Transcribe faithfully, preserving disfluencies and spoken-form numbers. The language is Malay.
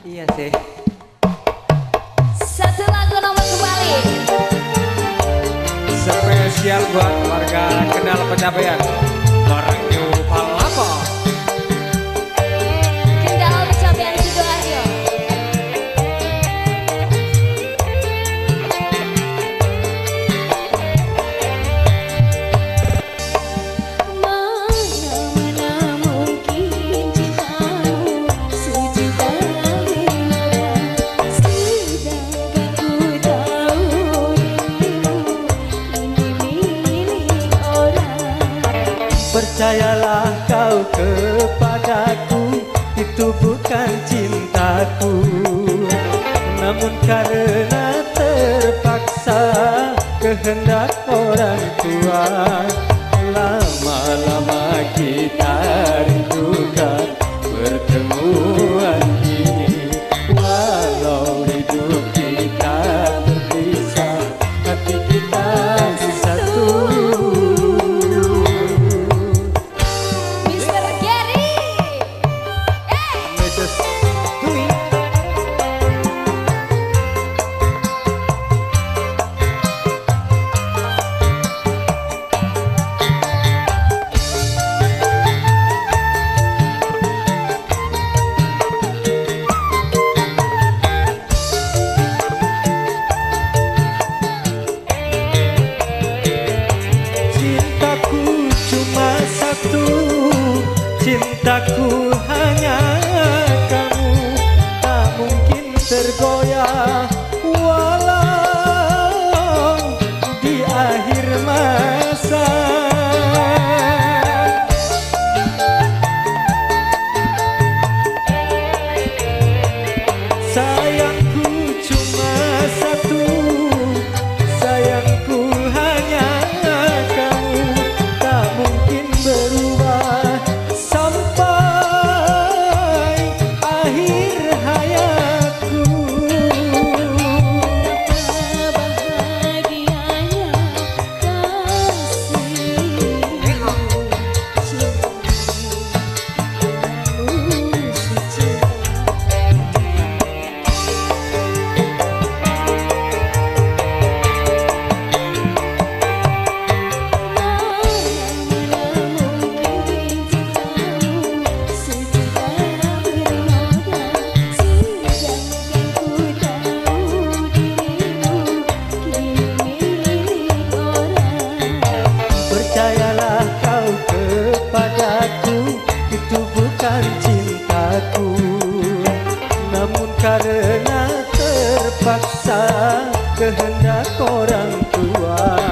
Iya sih. Satu lagu nomor kembali. Spesial buat warga Kendal Pencapaian. Bareng New Palapa. Kendal Pencapaian Sidoarjo. Percayalah kau kepadaku, itu bukan cintaku. Namun karena terpaksa kehendak orang tua, lama-lama kita rindukan pertemuan ini. Walau hidup kita berpisah, hati kita bersatu. Cintaku hanya kamu, tak mungkin tergoyah walau di akhir masa. Sayangku cuma satu, sayangku hanya kamu, tak mungkin berubah cintaku, namun karena terpaksa kehendak orang tua.